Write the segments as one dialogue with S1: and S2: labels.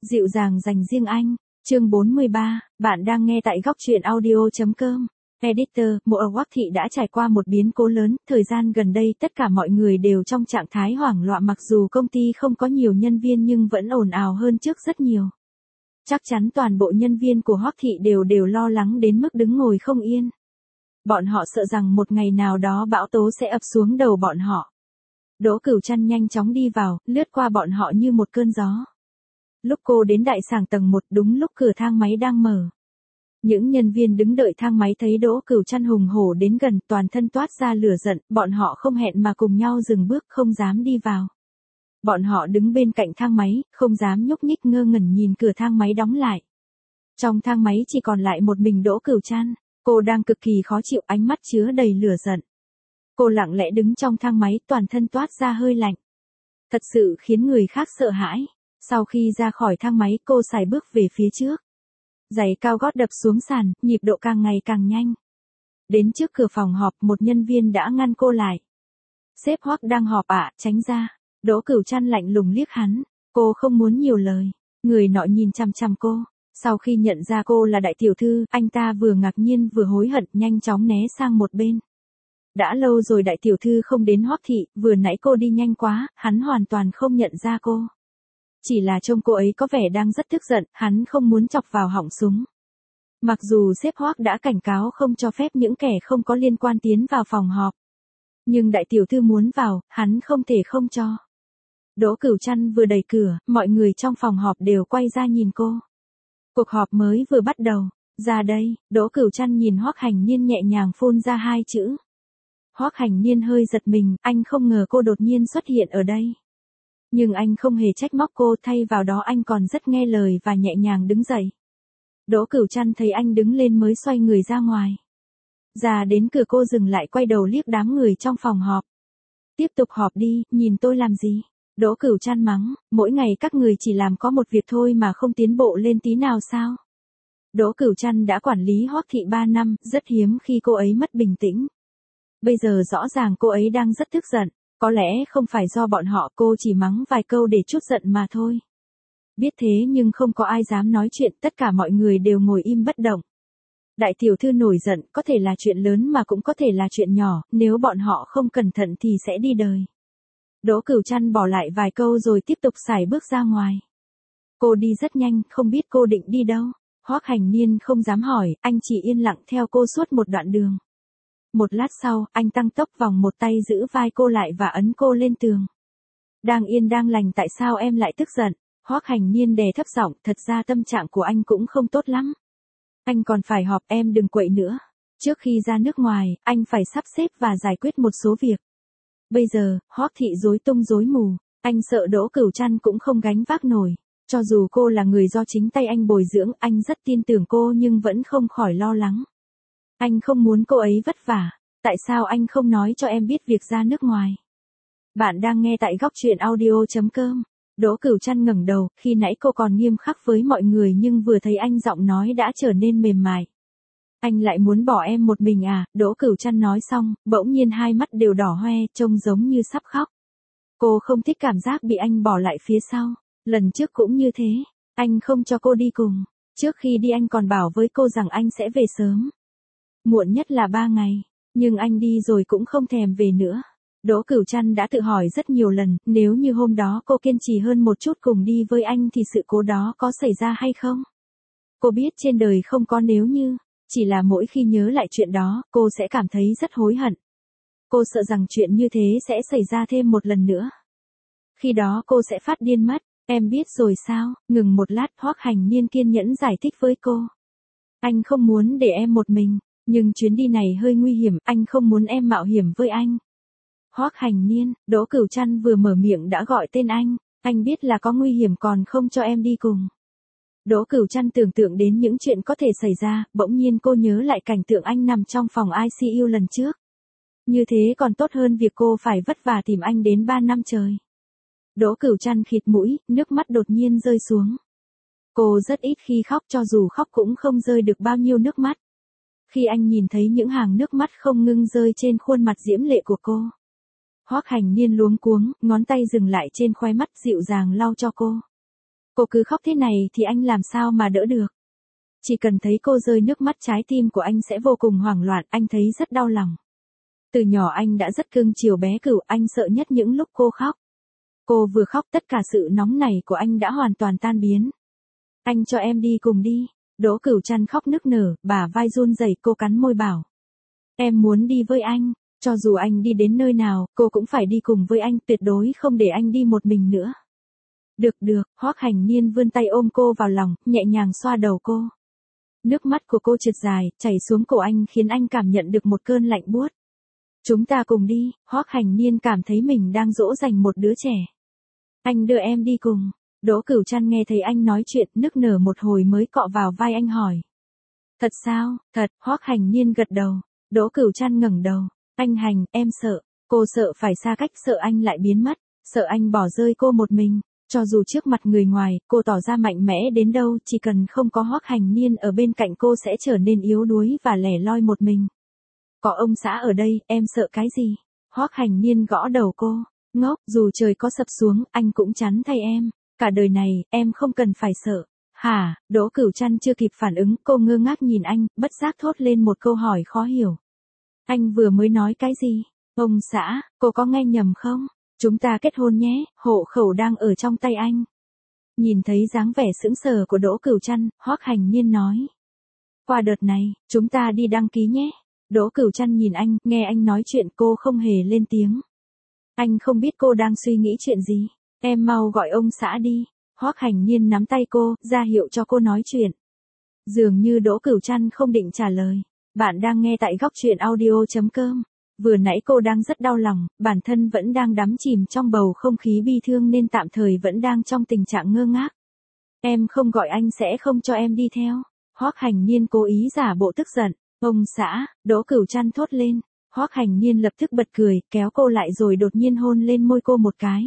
S1: Dịu dàng dành riêng anh. Chương 43, bạn đang nghe tại góc truyện audio.com. Editor, Mộ Hoắc Thị đã trải qua một biến cố lớn, thời gian gần đây tất cả mọi người đều trong trạng thái hoảng loạn mặc dù công ty không có nhiều nhân viên nhưng vẫn ồn ào hơn trước rất nhiều. Chắc chắn toàn bộ nhân viên của Hoắc Thị đều lo lắng đến mức đứng ngồi không yên. Bọn họ sợ rằng một ngày nào đó bão tố sẽ ập xuống đầu bọn họ. Đỗ Cửu Trăn nhanh chóng đi vào, lướt qua bọn họ như một cơn gió. Lúc cô đến đại sảnh tầng 1 đúng lúc cửa thang máy đang mở. Những nhân viên đứng đợi thang máy thấy Đỗ Cửu Trăn hùng hổ đến gần toàn thân toát ra lửa giận, bọn họ không hẹn mà cùng nhau dừng bước không dám đi vào. Bọn họ đứng bên cạnh thang máy, không dám nhúc nhích ngơ ngẩn nhìn cửa thang máy đóng lại. Trong thang máy chỉ còn lại một mình Đỗ Cửu Trăn, cô đang cực kỳ khó chịu ánh mắt chứa đầy lửa giận. Cô lặng lẽ đứng trong thang máy toàn thân toát ra hơi lạnh. Thật sự khiến người khác sợ hãi. Sau khi ra khỏi thang máy cô sải bước về phía trước. Giày cao gót đập xuống sàn, nhịp độ càng ngày càng nhanh. Đến trước cửa phòng họp một nhân viên đã ngăn cô lại. Sếp Hoắc đang họp ạ, tránh ra. Đỗ Cửu Trăn lạnh lùng liếc hắn. Cô không muốn nhiều lời. Người nọ nhìn chằm chằm cô. Sau khi nhận ra cô là đại tiểu thư, anh ta vừa ngạc nhiên vừa hối hận nhanh chóng né sang một bên. Đã lâu rồi đại tiểu thư không đến Hoắc Thị, vừa nãy cô đi nhanh quá, hắn hoàn toàn không nhận ra cô. Chỉ là trông cô ấy có vẻ đang rất tức giận, hắn không muốn chọc vào họng súng. Mặc dù sếp Hoắc đã cảnh cáo không cho phép những kẻ không có liên quan tiến vào phòng họp. Nhưng đại tiểu thư muốn vào, hắn không thể không cho. Đỗ Cửu Trăn vừa đẩy cửa, mọi người trong phòng họp đều quay ra nhìn cô. Cuộc họp mới vừa bắt đầu. Ra đây, Đỗ Cửu Trăn nhìn Hoắc Hành Niên nhẹ nhàng phun ra hai chữ. Hoắc Hành Niên hơi giật mình, anh không ngờ cô đột nhiên xuất hiện ở đây. Nhưng anh không hề trách móc cô, thay vào đó anh còn rất nghe lời và nhẹ nhàng đứng dậy. Đỗ Cửu Trăn thấy anh đứng lên mới xoay người ra ngoài. Ra đến cửa cô dừng lại quay đầu liếc đám người trong phòng họp. Tiếp tục họp đi, nhìn tôi làm gì? Đỗ Cửu Trăn mắng, mỗi ngày các người chỉ làm có một việc thôi mà không tiến bộ lên tí nào sao? Đỗ Cửu Trăn đã quản lý Hoắc Thị 3 năm, rất hiếm khi cô ấy mất bình tĩnh. Bây giờ rõ ràng cô ấy đang rất tức giận, có lẽ không phải do bọn họ, cô chỉ mắng vài câu để trút giận mà thôi. Biết thế nhưng không có ai dám nói chuyện, tất cả mọi người đều ngồi im bất động. Đại tiểu thư nổi giận, có thể là chuyện lớn mà cũng có thể là chuyện nhỏ, nếu bọn họ không cẩn thận thì sẽ đi đời. Đỗ Cửu Trăn bỏ lại vài câu rồi tiếp tục sải bước ra ngoài. Cô đi rất nhanh, không biết cô định đi đâu. Hoắc Hành Niên không dám hỏi, anh chỉ yên lặng theo cô suốt một đoạn đường. Một lát sau, anh tăng tốc vòng một tay giữ vai cô lại và ấn cô lên tường. Đang yên đang lành tại sao em lại tức giận? Hoắc Hành Niên đè thấp giọng, thật ra tâm trạng của anh cũng không tốt lắm. Anh còn phải họp, em đừng quậy nữa. Trước khi ra nước ngoài, anh phải sắp xếp và giải quyết một số việc. Bây giờ, Hoắc Thị rối tung rối mù, anh sợ Đỗ Cửu Trăn cũng không gánh vác nổi. Cho dù cô là người do chính tay anh bồi dưỡng, anh rất tin tưởng cô nhưng vẫn không khỏi lo lắng. Anh không muốn cô ấy vất vả, tại sao anh không nói cho em biết việc ra nước ngoài? Bạn đang nghe tại góc truyện audio.com. Đỗ Cửu Trăn ngẩng đầu, khi nãy cô còn nghiêm khắc với mọi người nhưng vừa thấy anh giọng nói đã trở nên mềm mại. Anh lại muốn bỏ em một mình à? Đỗ Cửu Trăn nói xong, bỗng nhiên hai mắt đều đỏ hoe, trông giống như sắp khóc. Cô không thích cảm giác bị anh bỏ lại phía sau. Lần trước cũng như thế, anh không cho cô đi cùng. Trước khi đi anh còn bảo với cô rằng anh sẽ về sớm. Muộn nhất là 3 ngày, nhưng anh đi rồi cũng không thèm về nữa. Đỗ Cửu Trăn đã tự hỏi rất nhiều lần, nếu như hôm đó cô kiên trì hơn một chút cùng đi với anh thì sự cố đó có xảy ra hay không? Cô biết trên đời không có nếu như, chỉ là mỗi khi nhớ lại chuyện đó, cô sẽ cảm thấy rất hối hận. Cô sợ rằng chuyện như thế sẽ xảy ra thêm một lần nữa. Khi đó cô sẽ phát điên mất. Em biết rồi sao? Ngừng một lát, Hoắc Hành Niên kiên nhẫn giải thích với cô. Anh không muốn để em một mình, nhưng chuyến đi này hơi nguy hiểm, anh không muốn em mạo hiểm với anh. Hoắc Hành Niên, Đỗ Cửu Trăn vừa mở miệng đã gọi tên anh biết là có nguy hiểm còn không cho em đi cùng. Đỗ Cửu Trăn tưởng tượng đến những chuyện có thể xảy ra, bỗng nhiên cô nhớ lại cảnh tượng anh nằm trong phòng ICU lần trước. Như thế còn tốt hơn việc cô phải vất vả tìm anh đến 3 năm trời. Đỗ Cửu Trăn khịt mũi, nước mắt đột nhiên rơi xuống. Cô rất ít khi khóc, cho dù khóc cũng không rơi được bao nhiêu nước mắt. Khi anh nhìn thấy những hàng nước mắt không ngưng rơi trên khuôn mặt diễm lệ của cô. Hoắc Hành Niên luống cuống, ngón tay dừng lại trên khóe mắt dịu dàng lau cho cô. Cô cứ khóc thế này thì anh làm sao mà đỡ được. Chỉ cần thấy cô rơi nước mắt trái tim của anh sẽ vô cùng hoảng loạn, anh thấy rất đau lòng. Từ nhỏ anh đã rất cưng chiều bé Cửu, anh sợ nhất những lúc cô khóc. Cô vừa khóc tất cả sự nóng nảy của anh đã hoàn toàn tan biến. Anh cho em đi cùng đi. Đỗ Cửu Trăn khóc nức nở, bả vai run rẩy, cô cắn môi bảo. Em muốn đi với anh, cho dù anh đi đến nơi nào, cô cũng phải đi cùng với anh, tuyệt đối không để anh đi một mình nữa. Được được, Hoắc Hành Niên vươn tay ôm cô vào lòng, nhẹ nhàng xoa đầu cô. Nước mắt của cô trượt dài, chảy xuống cổ anh khiến anh cảm nhận được một cơn lạnh buốt. Chúng ta cùng đi, Hoắc Hành Niên cảm thấy mình đang dỗ dành một đứa trẻ. Anh đưa em đi cùng. Đỗ Cửu Trăn nghe thấy anh nói chuyện, nức nở một hồi mới cọ vào vai anh hỏi. Thật sao? Thật, Hoắc Hành Niên gật đầu. Đỗ Cửu Trăn ngẩng đầu. Anh Hành, em sợ. Cô sợ phải xa cách, sợ anh lại biến mất, sợ anh bỏ rơi cô một mình. Cho dù trước mặt người ngoài, cô tỏ ra mạnh mẽ đến đâu, chỉ cần không có Hoắc Hành Niên ở bên cạnh cô sẽ trở nên yếu đuối và lẻ loi một mình. Có ông xã ở đây, em sợ cái gì? Hoắc Hành Niên gõ đầu cô. Ngốc, dù trời có sập xuống, anh cũng chắn thay em. Cả đời này, em không cần phải sợ. Hả? Đỗ Cửu Trăn chưa kịp phản ứng, cô ngơ ngác nhìn anh, bất giác thốt lên một câu hỏi khó hiểu. Anh vừa mới nói cái gì? Ông xã, cô có nghe nhầm không? Chúng ta kết hôn nhé, hộ khẩu đang ở trong tay anh. Nhìn thấy dáng vẻ sững sờ của Đỗ Cửu Trăn, Hoắc Hành Niên nói. Qua đợt này, chúng ta đi đăng ký nhé. Đỗ Cửu Trăn nhìn anh, nghe anh nói chuyện cô không hề lên tiếng. Anh không biết cô đang suy nghĩ chuyện gì. Em mau gọi ông xã đi. Hoắc Hành Niên nắm tay cô, ra hiệu cho cô nói chuyện. Dường như Đỗ Cửu Trăn không định trả lời. Bạn đang nghe tại góc truyện audio.com. Vừa nãy cô đang rất đau lòng, bản thân vẫn đang đắm chìm trong bầu không khí bi thương nên tạm thời vẫn đang trong tình trạng ngơ ngác. Em không gọi anh sẽ không cho em đi theo. Hoắc Hành Niên cố ý giả bộ tức giận. Ông xã, Đỗ Cửu Trăn thốt lên. Hoắc Hành Niên lập tức bật cười, kéo cô lại rồi đột nhiên hôn lên môi cô một cái.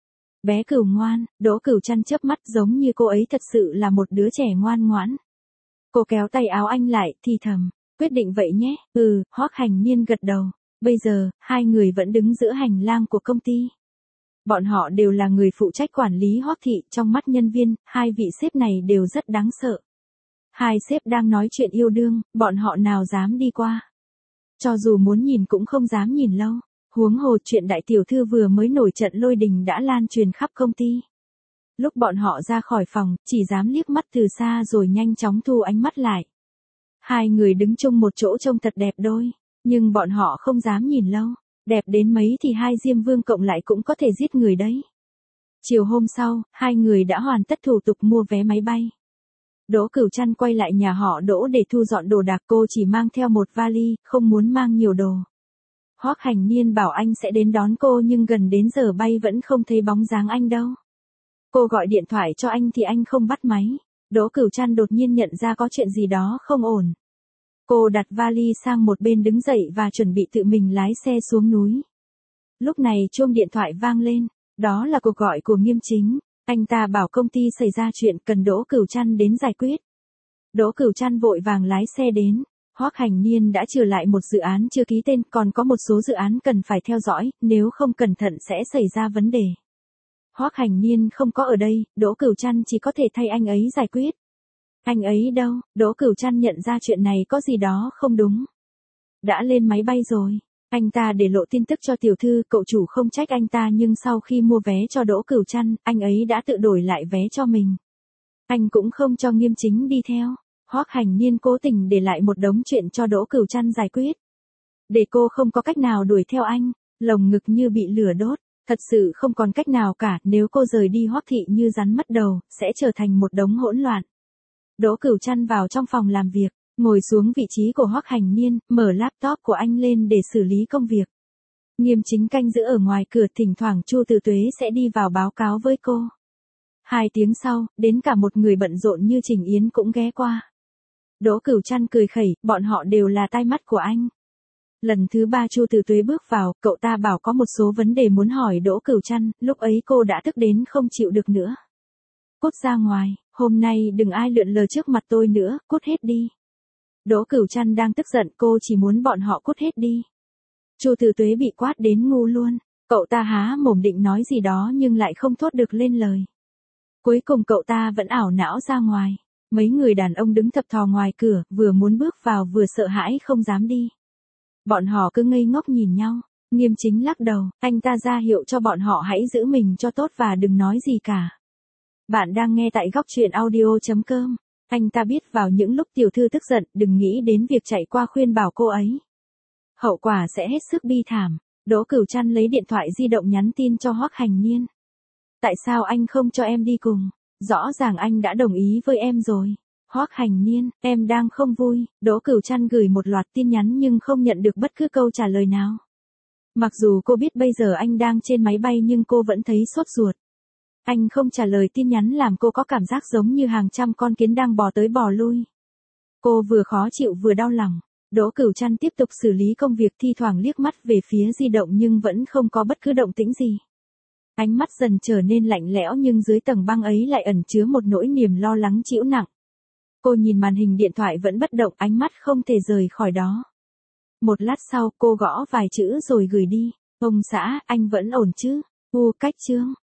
S1: Bé Cửu ngoan, Đỗ Cửu Trăn chớp mắt giống như cô ấy thật sự là một đứa trẻ ngoan ngoãn. Cô kéo tay áo anh lại, thì thầm, quyết định vậy nhé. Hoắc Hành Niên gật đầu. Bây giờ, hai người vẫn đứng giữa hành lang của công ty. Bọn họ đều là người phụ trách quản lý Hoắc thị, trong mắt nhân viên, hai vị sếp này đều rất đáng sợ. Hai sếp đang nói chuyện yêu đương, bọn họ nào dám đi qua. Cho dù muốn nhìn cũng không dám nhìn lâu. Huống hồ chuyện đại tiểu thư vừa mới nổi trận lôi đình đã lan truyền khắp công ty. Lúc bọn họ ra khỏi phòng, chỉ dám liếc mắt từ xa rồi nhanh chóng thu ánh mắt lại. Hai người đứng chung một chỗ trông thật đẹp đôi, nhưng bọn họ không dám nhìn lâu. Đẹp đến mấy thì hai Diêm Vương cộng lại cũng có thể giết người đấy. Chiều hôm sau, hai người đã hoàn tất thủ tục mua vé máy bay. Đỗ Cửu Trăn quay lại nhà họ Đỗ để thu dọn đồ đạc, cô chỉ mang theo một vali, không muốn mang nhiều đồ. Hoắc Hành Niên bảo anh sẽ đến đón cô nhưng gần đến giờ bay vẫn không thấy bóng dáng anh đâu. Cô gọi điện thoại cho anh thì anh không bắt máy. Đỗ Cửu Trăn đột nhiên nhận ra có chuyện gì đó không ổn. Cô đặt vali sang một bên đứng dậy và chuẩn bị tự mình lái xe xuống núi. Lúc này chuông điện thoại vang lên, đó là cuộc gọi của Nghiêm Chính. Anh ta bảo công ty xảy ra chuyện cần Đỗ Cửu Trăn đến giải quyết. Đỗ Cửu Trăn vội vàng lái xe đến. Hoắc Hành Niên đã trừ lại một dự án chưa ký tên, còn có một số dự án cần phải theo dõi, nếu không cẩn thận sẽ xảy ra vấn đề. Hoắc Hành Niên không có ở đây, Đỗ Cửu Trăn chỉ có thể thay anh ấy giải quyết. Anh ấy đâu? Đỗ Cửu Trăn nhận ra chuyện này có gì đó không đúng. Đã lên máy bay rồi. Anh ta để lộ tin tức cho tiểu thư, cậu chủ không trách anh ta nhưng sau khi mua vé cho Đỗ Cửu Trăn, anh ấy đã tự đổi lại vé cho mình. Anh cũng không cho Nghiêm Chính đi theo. Hoắc Hành Niên cố tình để lại một đống chuyện cho Đỗ Cửu Trăn giải quyết. Để cô không có cách nào đuổi theo anh, lồng ngực như bị lửa đốt, thật sự không còn cách nào cả, nếu cô rời đi Hoắc thị như rắn mất đầu, sẽ trở thành một đống hỗn loạn. Đỗ Cửu Trăn vào trong phòng làm việc, ngồi xuống vị trí của Hoắc Hành Niên, mở laptop của anh lên để xử lý công việc. Nghiêm Chính canh giữ ở ngoài cửa, thỉnh thoảng Chu Từ Tuế sẽ đi vào báo cáo với cô. 2 tiếng sau, đến cả một người bận rộn như Trình Yến cũng ghé qua. Đỗ Cửu Trăn cười khẩy, bọn họ đều là tai mắt của anh. Lần thứ 3 Chu Từ Tuế bước vào, cậu ta bảo có một số vấn đề muốn hỏi Đỗ Cửu Trăn, lúc ấy cô đã tức đến không chịu được nữa. Cút ra ngoài, hôm nay đừng ai lượn lờ trước mặt tôi nữa, cút hết đi. Đỗ Cửu Trăn đang tức giận, cô chỉ muốn bọn họ cút hết đi. Chu Từ Tuế bị quát đến ngu luôn, cậu ta há mồm định nói gì đó nhưng lại không thốt được lên lời. Cuối cùng cậu ta vẫn ảo não ra ngoài. Mấy người đàn ông đứng thập thò ngoài cửa, vừa muốn bước vào vừa sợ hãi không dám đi. Bọn họ cứ ngây ngốc nhìn nhau. Nghiêm Chính lắc đầu, anh ta ra hiệu cho bọn họ hãy giữ mình cho tốt và đừng nói gì cả. Bạn đang nghe tại góc truyện audio.com. Anh ta biết vào những lúc tiểu thư tức giận, đừng nghĩ đến việc chạy qua khuyên bảo cô ấy. Hậu quả sẽ hết sức bi thảm. Đỗ Cửu Trăn lấy điện thoại di động nhắn tin cho Hoắc Hành Niên. Tại sao anh không cho em đi cùng? Rõ ràng anh đã đồng ý với em rồi. Hoắc Hành Niên, em đang không vui. Đỗ Cửu Trăn gửi một loạt tin nhắn nhưng không nhận được bất cứ câu trả lời nào. Mặc dù cô biết bây giờ anh đang trên máy bay nhưng cô vẫn thấy sốt ruột. Anh không trả lời tin nhắn làm cô có cảm giác giống như hàng trăm con kiến đang bò tới bò lui. Cô vừa khó chịu vừa đau lòng. Đỗ Cửu Trăn tiếp tục xử lý công việc, thi thoảng liếc mắt về phía di động nhưng vẫn không có bất cứ động tĩnh gì. Ánh mắt dần trở nên lạnh lẽo nhưng dưới tầng băng ấy lại ẩn chứa một nỗi niềm lo lắng trĩu nặng. Cô nhìn màn hình điện thoại vẫn bất động, ánh mắt không thể rời khỏi đó. Một lát sau cô gõ vài chữ rồi gửi đi. Ông xã, anh vẫn ổn chứ? Cách chương.